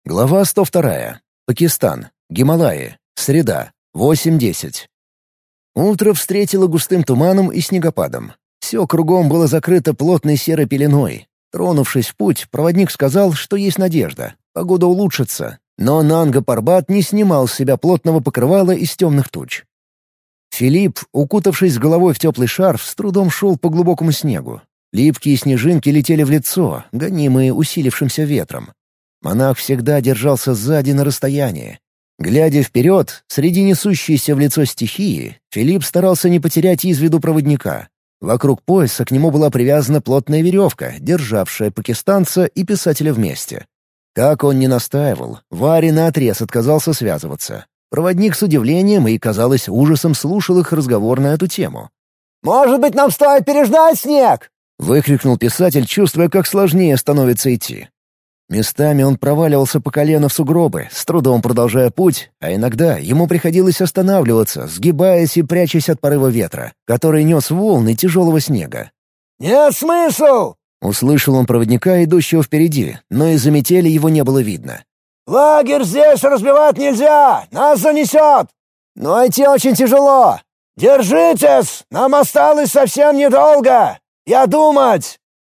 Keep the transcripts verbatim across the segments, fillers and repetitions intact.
Глава сто вторая. Пакистан. Гималаи. Среда. восемь десять. Утро встретило густым туманом и снегопадом. Все кругом было закрыто плотной серой пеленой. Тронувшись в путь, проводник сказал, что есть надежда. Погода улучшится. Но Нанга Парбат не снимал с себя плотного покрывала из темных туч. Филипп, укутавшись с головой в теплый шарф, с трудом шел по глубокому снегу. Липкие снежинки летели в лицо, гонимые усилившимся ветром. Монах всегда держался сзади на расстоянии. Глядя вперед, среди несущейся в лицо стихии, Филипп старался не потерять из виду проводника. Вокруг пояса к нему была привязана плотная веревка, державшая пакистанца и писателя вместе. Как он ни настаивал, Вари наотрез отказался связываться. Проводник с удивлением и, казалось, ужасом слушал их разговор на эту тему. «Может быть, нам стоит переждать снег?» — выкрикнул писатель, чувствуя, как сложнее становится идти. Местами он проваливался по колено в сугробы, с трудом продолжая путь, а иногда ему приходилось останавливаться, сгибаясь и прячась от порыва ветра, который нес волны тяжелого снега. «Нет смысла!» — услышал он проводника, идущего впереди, но из-за метели его не было видно. «Лагерь здесь разбивать нельзя! Нас занесет! Но идти очень тяжело! Держитесь! Нам осталось совсем недолго! Я думать!»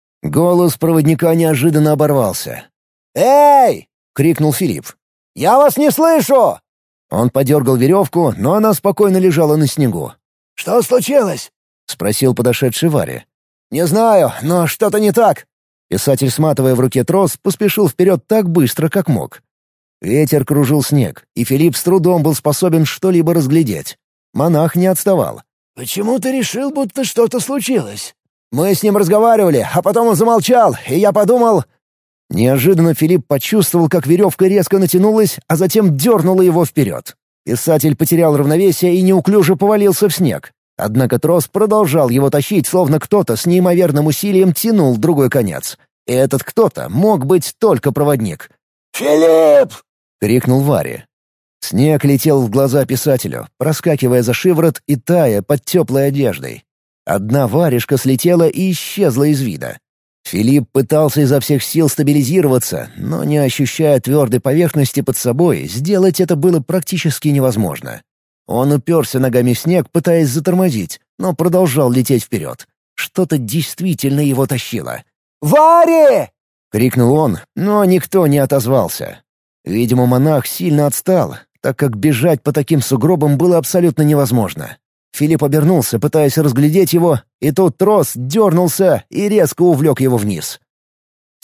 Голос проводника неожиданно оборвался. «Эй!» — крикнул Филипп. «Я вас не слышу!» Он подергал веревку, но она спокойно лежала на снегу. «Что случилось?» — спросил подошедший Вари. «Не знаю, но что-то не так». Писатель, сматывая в руке трос, поспешил вперед так быстро, как мог. Ветер кружил снег, и Филипп с трудом был способен что-либо разглядеть. Монах не отставал. «Почему ты решил, будто что-то случилось?» «Мы с ним разговаривали, а потом он замолчал, и я подумал...» Неожиданно Филипп почувствовал, как веревка резко натянулась, а затем дернула его вперед. Писатель потерял равновесие и неуклюже повалился в снег. Однако трос продолжал его тащить, словно кто-то с неимоверным усилием тянул другой конец. И этот кто-то мог быть только проводник. «Филипп!» — крикнул Вари. Снег летел в глаза писателю, проскакивая за шиворот и тая под теплой одеждой. Одна варежка слетела и исчезла из вида. Филипп пытался изо всех сил стабилизироваться, но, не ощущая твердой поверхности под собой, сделать это было практически невозможно. Он уперся ногами в снег, пытаясь затормозить, но продолжал лететь вперед. Что-то действительно его тащило. «Вари!» — крикнул он, но никто не отозвался. Видимо, монах сильно отстал, так как бежать по таким сугробам было абсолютно невозможно. Филипп обернулся, пытаясь разглядеть его, и тут трос дернулся и резко увлек его вниз.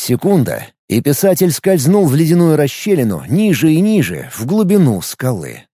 Секунда, и писатель скользнул в ледяную расщелину ниже и ниже, в глубину скалы.